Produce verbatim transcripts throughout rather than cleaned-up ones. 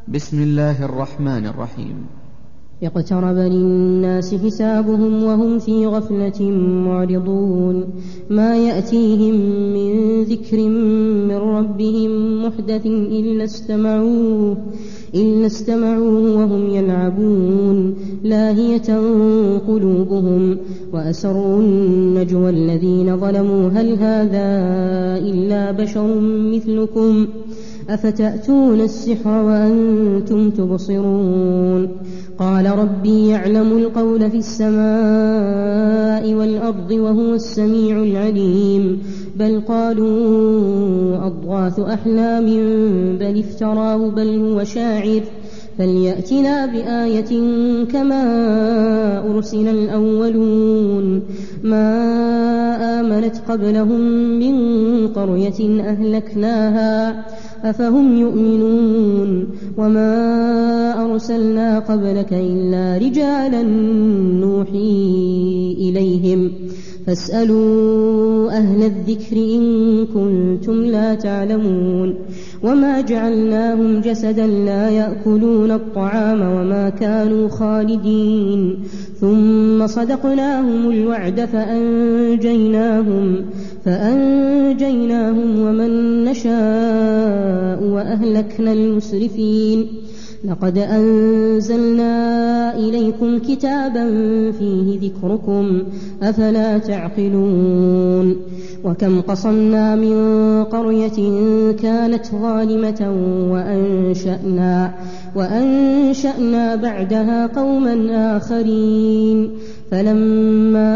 بسم الله الرحمن الرحيم. اقترب للناس حسابهم وهم في غفلة معرضون. ما يأتيهم من ذكر من ربهم محدث إلا استمعوه إلا استمعوه وهم يلعبون لاهية قلوبهم وأسروا النجوى الذين ظلموا هل هذا إلا بشر مثلكم أفتأتون السحر وأنتم تبصرون. قال ربي يعلم القول في السماء والأرض وهو السميع العليم. بل قالوا أضغاث أحلام بل افتراه بل هو شاعر فليأتنا بآية كما أرسل الأولون. ما آمنت قبلهم من قرية أهلكناها أفهم يؤمنون. وما أرسلنا قبلك إلا رجالا نوحي إليهم فاسألوا أهل الذكر إن كنتم لا تعلمون. وما جعلناهم جسدا لا يأكلون الطعام وما كانوا خالدين ثم صدقناهم الوعد فأنجيناهم فأنجيناهم ومن نشاء وأهلكنا المسرفين. لقد أنزلنا إليكم كتابا فيه ذكركم أفلا تعقلون. وكم قصمنا من قرية كانت ظالمة وأنشأنا, وأنشأنا بعدها قوما آخرين فلما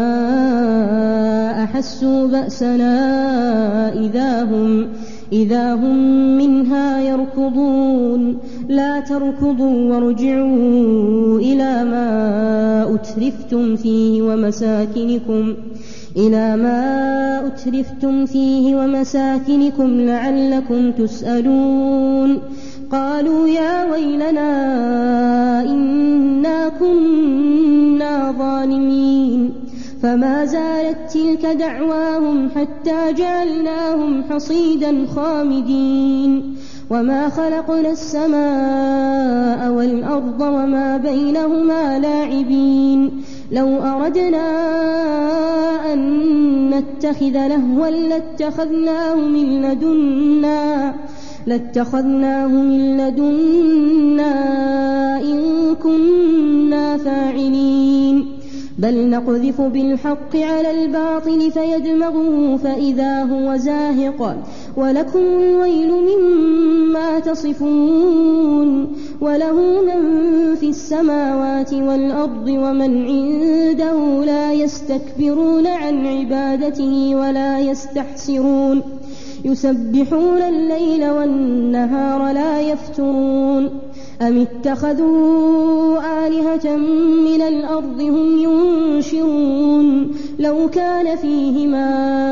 أحسوا بأسنا إذا هم, إذا هم منها يركضون. لا تركضوا وارجعوا إلى ما أترفتم فيه ومساكنكم إلى ما أترفتم فيه ومساكنكم لعلكم تسألون. قالوا يا ويلنا إنا كنا ظالمين. فما زالت تلك دعواهم حتى جعلناهم حصيدا خامدين. وما خلقنا السماء والأرض وما بينهما لاعبين. لو أردنا أن نتخذ لهوا لاتخذناه من لدنا لاتخذناه من لدنا إن كنا فاعلين. بل نقذف بالحق على الباطل فيدمغه فإذا هو زاهق ولكم الويل مما تصفون. وله من في السماوات والأرض ومن عنده لا يستكبرون عن عبادته ولا يستحسرون. يسبحون الليل والنهار لا يفترون. أم اتخذوا آلهة من الأرض هم ينشرون. لو كان فيهما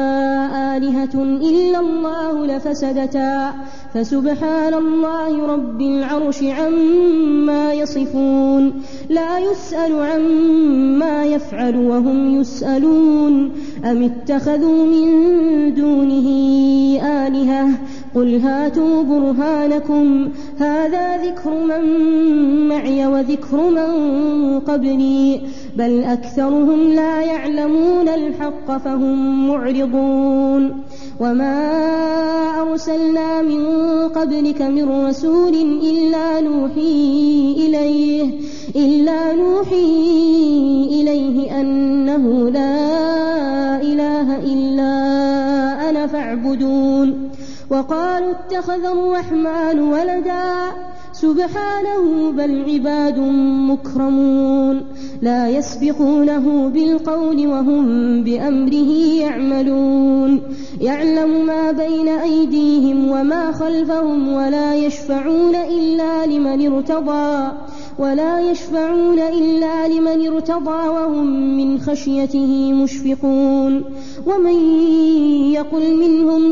آلهة إلا الله لفسدتا فسبحان الله رب العرش عما يصفون. لا يسأل عما يفعل وهم يسألون. أم اتخذوا من دونه آلهة قل هاتوا برهانكم هذا ذكر من معي وذكر من قبلي بل أكثرهم لا يعلمون الحق فهم معرضون. وما أرسلنا من قبلك من رسول إلا نوحي إليه إلا نوحي إليه أنه لا إله إلا أنا فاعبدون. وقالوا اتخذ الرحمن ولدا سبحانه بل عباد مكرمون لا يسبقونه بالقول وهم بأمره يعملون. يعلم ما بين أيديهم وما خلفهم ولا يشفعون إلا لمن ارتضى ولا يشفعون إلا لمن ارتضى وهم من خشيته مشفقون. ومن يقل منهم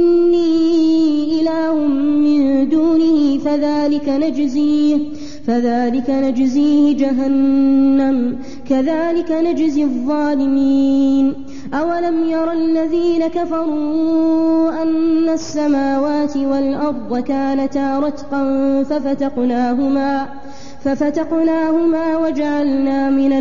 إني إله من دونه فذلك نجزيه فذلك نجزيه جهنم كذلك نجزي الظالمين. أولم ير الذين كفروا أن السماوات والأرض كانتا رتقا ففتقناهما ففتقناهما وجعلنا من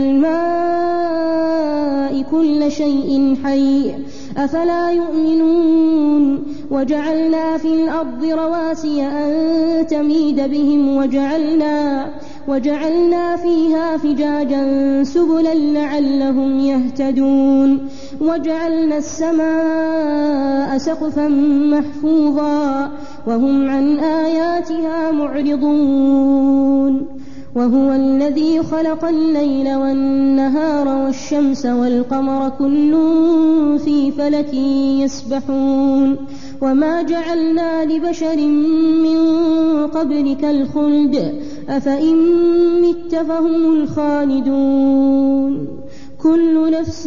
الماء كل شيء حي أفلا يؤمنون وجعلنا في الأرض رواسي أن تميد بهم وجعلنا وجعلنا فيها فجاجا سبلا لعلهم يهتدون وجعلنا السماء سقفا محفوظا وهم عن آياتها معرضون وهو الذي خلق الليل والنهار والشمس والقمر كل في فلك يسبحون وما جعلنا لبشر من قبلك الخلد أفإن مت فهم الخالدون كل نفس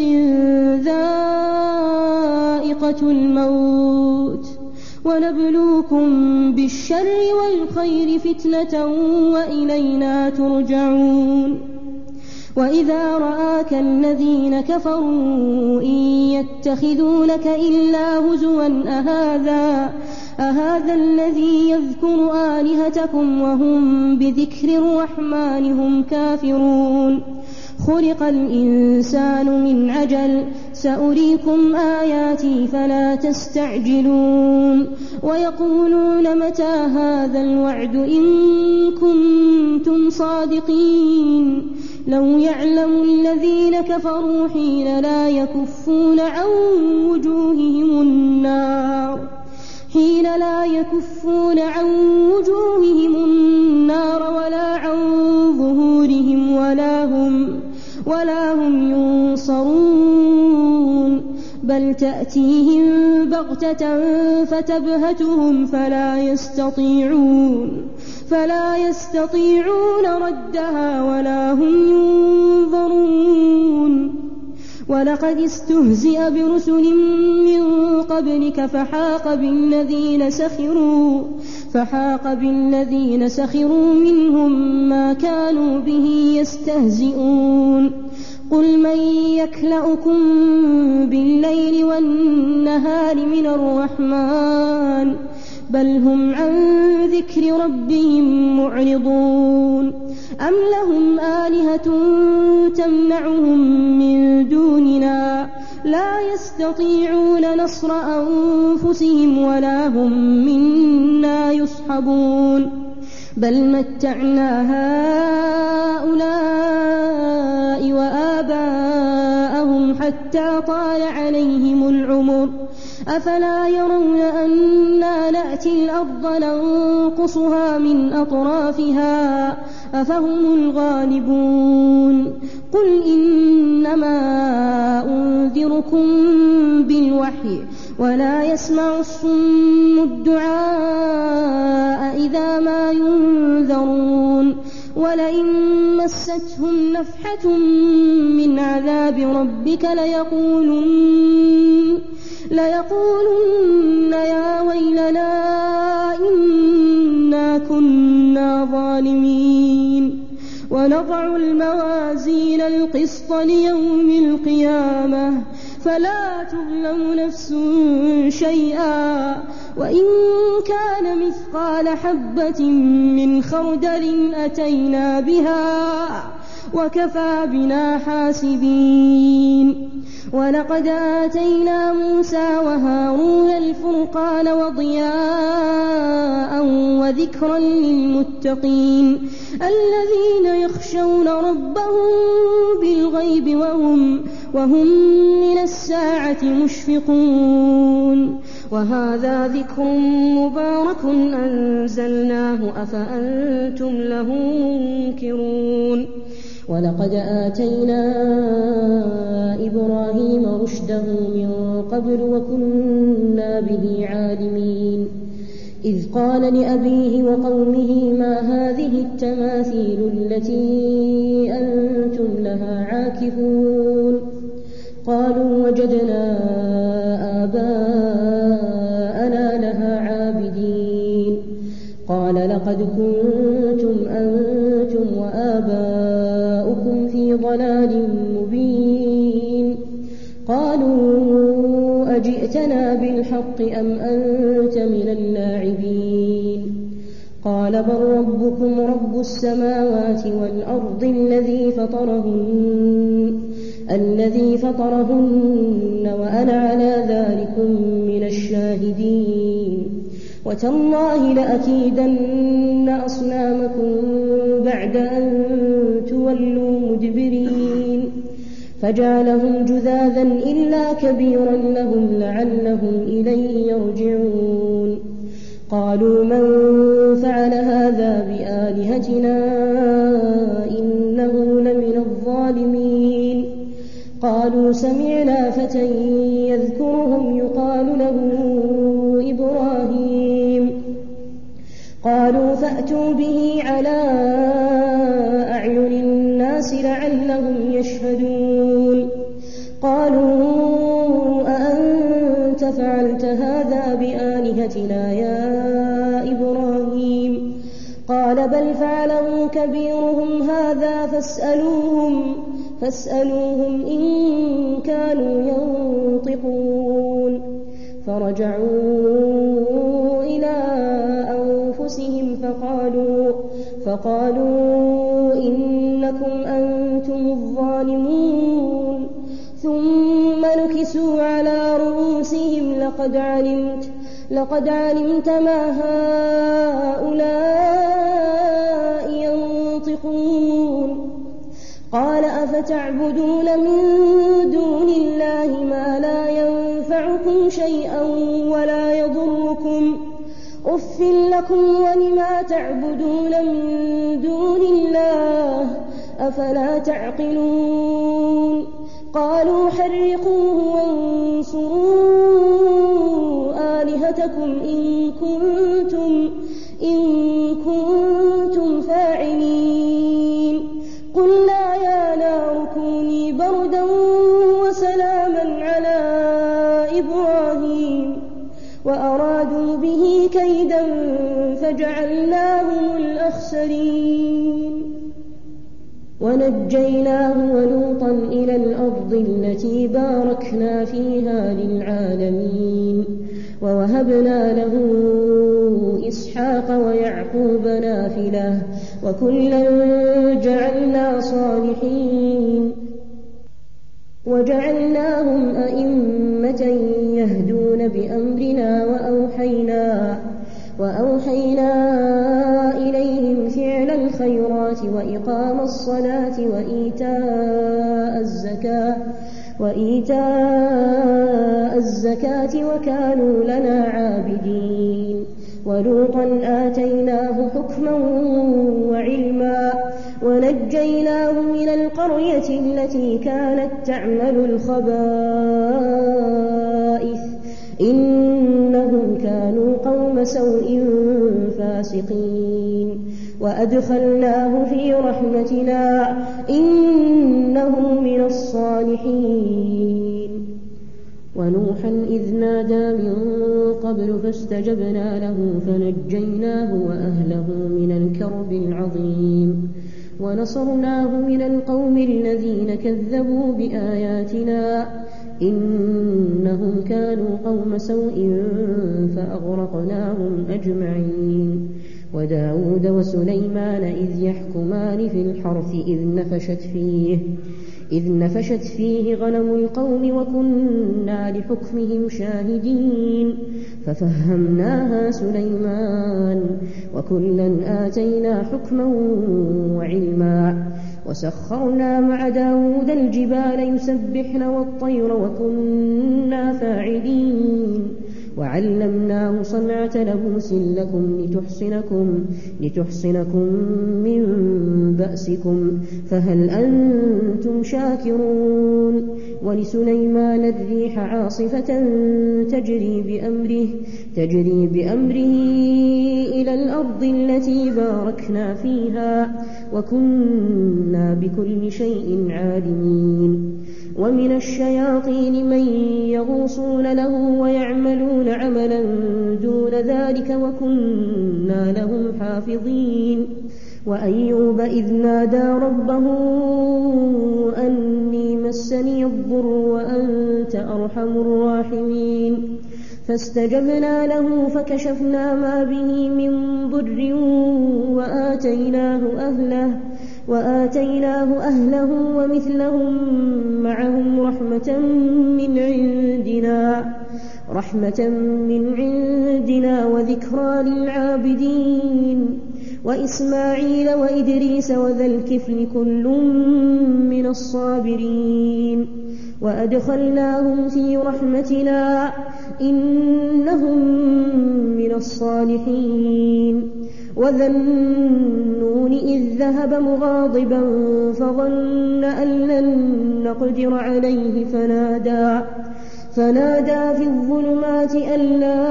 ذائقة الموت ونبلوكم بالشر والخير فتنة وإلينا ترجعون وإذا رآك الذين كفروا إن يتخذونك إلا هزوا أهذا أهذا الذي يذكر آلهتكم وهم بذكر الرحمن هم كافرون خلق الإنسان من عجل سأريكم آياتي فلا تستعجلون ويقولون متى هذا الوعد إن كنتم صادقين لو يعلم الذين كفروا حين لا يكفون عن وجوههم النار حين لا يكفون عن وجوههم النار ولا عن ظهورهم ولا هم ولا هم ينصرون بل تأتيهم بغتة فتبهتهم فلا يستطيعون فلا يستطيعون ردها ولا هم ينظرون ولقد استهزئ برسل من قبلك فحاق بالذين سخروا فحاق بالذين سخروا منهم ما كانوا به يستهزئون قل من يكلؤكم بالليل والنهار من الرحمن بل هم عن ذكر ربهم معرضون أم لهم آلهة تمنعهم من دوننا لا يستطيعون نصر أنفسهم ولا هم منا يصحبون بل متعنا هؤلاء وآباءهم حتى طال عليهم العمر أفلا يرون أنا نأتي الأرض ننقصها من أطرافها أفهم الغالبون قل إنما أنذركم بالوحي ولا يسمع الصم الدعاء إذا ما ينذرون ولئن مستهم نفحة من عذاب ربك ليقولن ليقولن يا ويلنا إنا كنا ظالمين ونضع الموازين القسط ليوم القيامة فلا تظلم نفس شيئا وإن كان مثقال حبة من خردل أتينا بها وكفى بنا حاسبين ولقد آتينا موسى وهارون الفرقان وضياء وذكرا للمتقين الذين يخشون ربهم بالغيب وهم, وهم من الساعة مشفقون وهذا ذكر مبارك أنزلناه أفأنتم له منكرون ولقد آتينا إبراهيم رشده من قبل وكنا به عالمين إذ قال لأبيه وقومه ما هذه التماثيل التي أنتم لها عاكفون قالوا وجدنا آباءنا لها عابدين قال لقد كنتم أنتم وآباؤكم في ضلال مبين قالوا أجئتنا بالحق أم أنت من اللاعبين قال بل ربكم رب السماوات والأرض الذي فطرهن الذي فطرهن وأنا على ذلكم من الشاهدين وتالله لأكيدن أصنامكم بعد أن تولوا مدبرين فجعلهم جذاذا إلا كبيرا لهم لعلهم إليه يرجعون قالوا من فعل هذا بآلهتنا إنه لمن الظالمين قالوا سمعنا فتى يذكرهم يقال له إبراهيم قالوا فأتوا به على أعين الناس لعلهم يشهدون قالوا أأنت فعلت هذا بآلهتنا يا إبراهيم قال بل فعله كبيرهم هذا فاسألوهم فاسألوهم إن كانوا ينطقون فرجعوا إلى أنفسهم فقالوا فقالوا إنكم أنتم الظالمون ثم نكسوا على رؤوسهم لقد علمت لقد علمت ما هؤلاء ينطقون قال أفتعبدون من دون الله ما لا ينفعكم شيئا ولا يضركم أف لكم ولما تعبدون من دون الله أفلا تعقلون قالوا حرقوه وانصروا آلهتكم إن كنتم إن كنتم فاعلين قلنا يا نار كوني بردا وسلاما على إبراهيم وأرادوا به كيدا فجعلناهم الأخسرين ونجيناه ولوطا إلى الأرض التي باركنا فيها للعالمين ووهبنا له إسحاق ويعقوب نافلة وكلا جعلنا صالحين وجعلناهم أئمة يهدون بأمرنا وأوحينا وأوحينا إليهم فعل الخيرات وإقام الصلاة وإيتاء الزكاة وإيتاء الزكاة وكانوا لنا عابدين ولوطا آتيناه حكما وعلما ونجيناه من القرية التي كانت تعمل الخبائث إنهم كانوا قوم سوء فاسقين وأدخلناه في رحمتنا إنه من الصالحين ونوحا إذ نادى من قبل فاستجبنا له فنجيناه وأهله من الكرب العظيم ونصرناه من القوم الذين كذبوا بآياتنا إنهم كانوا قوم سوء فأغرقناهم أجمعين وداود وسليمان إذ يحكمان في الحرث إذ نفشت فيه إذ نفشت فيه غنم القوم وكنا لحكمهم شاهدين ففهمناها سليمان وكلا آتينا حكما وعلما وسخرنا مع داود الجبال يسبحن والطير وكنا فاعلين وعلمناه صنعة لبوس لكم لتحصنكم, لتحصنكم من بأسكم فهل أنتم شاكرون ولسليمان الريح عاصفة تجري بأمره, تجري بأمره إلى الأرض التي باركنا فيها وكنا بكل شيء عالمين ومن الشياطين من يغوصون له ويعملون عملا دون ذلك وكنا لهم حافظين وأيوب إذ نادى ربه أني مسني الضر وأنت أرحم الراحمين فاستجبنا له فكشفنا ما به من ضر وآتيناه أهله وآتيناه أهله ومثلهم معهم رحمة من عندنا رحمة من عندنا وذكرى للعابدين وإسماعيل وإدريس وذا الكفل كل من الصابرين وأدخلناهم في رحمتنا إنهم من الصالحين وذا النون إذ ذهب مغاضبا فظن أن لن نقدر عليه فنادى فنادى في الظلمات أن لا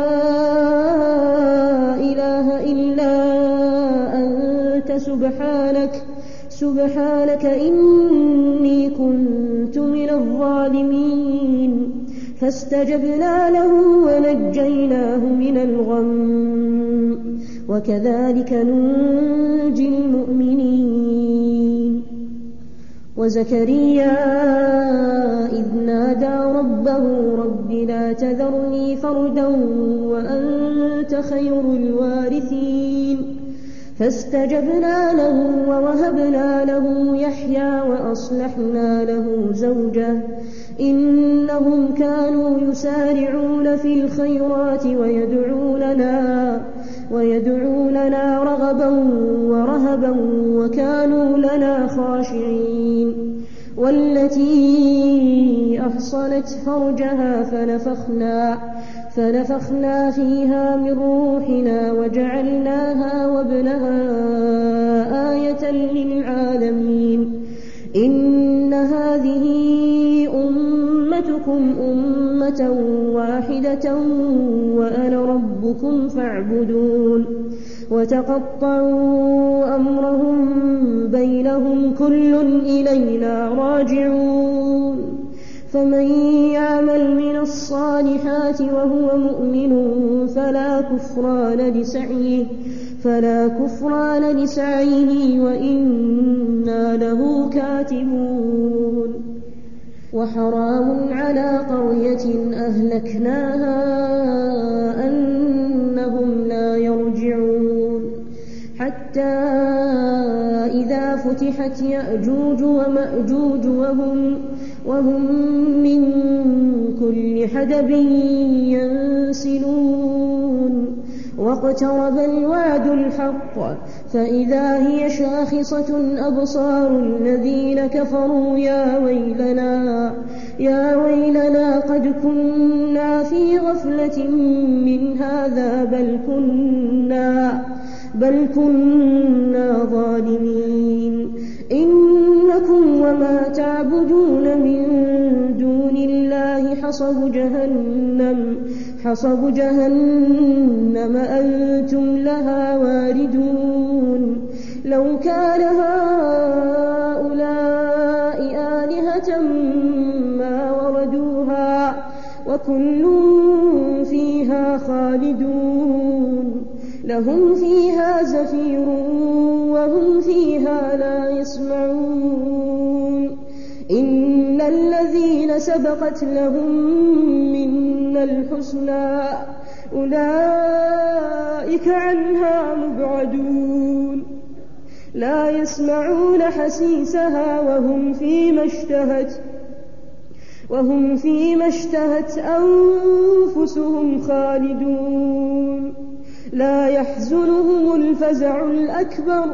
إله إلا أنت سبحانك سبحانك إني كنت من الظالمين فاستجبنا له ونجيناه من الغم وكذلك ننجي المؤمنين وزكريا إذ نادى ربه رب لا تذرني فردا وأنت خير الوارثين فاستجبنا له ووهبنا له يحيى وأصلحنا له زوجه إنهم كانوا يسارعون في الخيرات ويدعوننا ويدعوننا رغبا ورهبا وكانوا لنا خاشعين والتي أحصنت فرجها فنفخنا فنفخنا فيها من روحنا وجعلناها وابنها آية للعالمين إن هذه أمتكم أمة واحدة وأنا ربكم فاعبدون وتقطعوا أمرهم بينهم كل إلينا راجعون فمن يعمل من الصالحات وهو مؤمن فلا كفران لسعيه فلا كفران لسعيه وإنا له كاتبون وحرام على قرية أهلكناها أنهم لا يرجعون حتى إذا فتحت يأجوج ومأجوج وهم وهم من كل حدب ينسلون واقترب الوعد الحق فإذا هي شاخصة أبصار الذين كفروا يا ويلنا يا ويلنا قد كنا في غفلة من هذا بل كنا بل كنا ظالمين إنكم وما تعبدون من دون الله حصب جهنم حصب جهنم أنتم لها واردون لو كان هؤلاء آلهة ما وردوها وكل فيها خالدون لهم فيها زفير وهم فيها لا يسمعون إن الذين سبقت لهم منا الحسنى أولئك عنها مبعدون لا يسمعون حسيسها وهم فيما اشتهت وهم فيما اشتهت أنفسهم خالدون لا يحزنهم الفزع الأكبر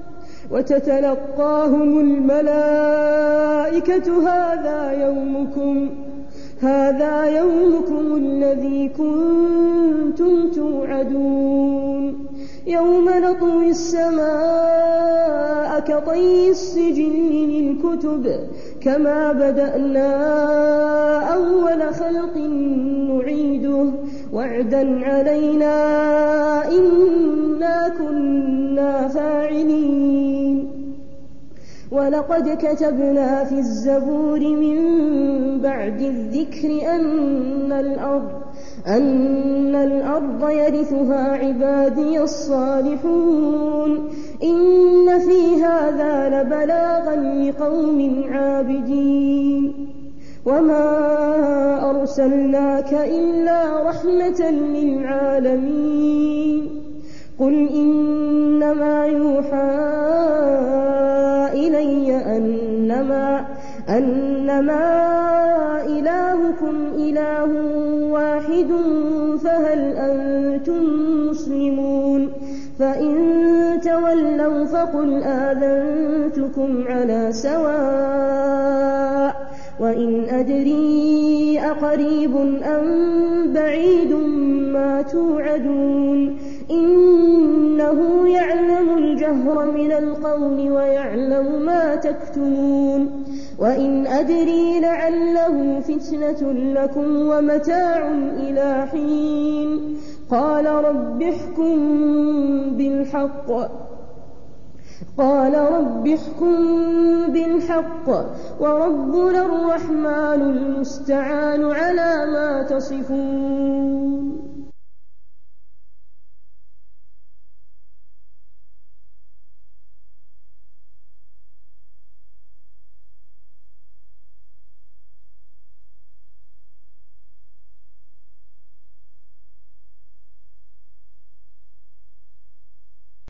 وتتلقاهم الملائكة هذا يومكم هذا يومكم الذي كنتم توعدون يوم نطوي السماء كطي السجل للكتب كما بدأنا أول خلق نعيده وعدا علينا إنا كنا فاعلين ولقد كتبنا في الزبور من بعد الذكر أن الأرض أن الأرض يرثها عبادي الصالحون إن وما أرسلناك إلا رحمة للعالمين قل إنما يوحى إلي أنما, أنما إلهكم إله واحد فهل أنتم مسلمون فإن تولوا فقل آذنتكم على سواء وإن أدري أقريب أم بعيد ما توعدون إنه يعلم الجهر من القول ويعلم ما تكتمون وإن أدري لعله فتنة لكم ومتاع إلى حين قال رب احكم بالحق قال رب احكم بالحق وربنا الرحمن المستعان على ما تصفون.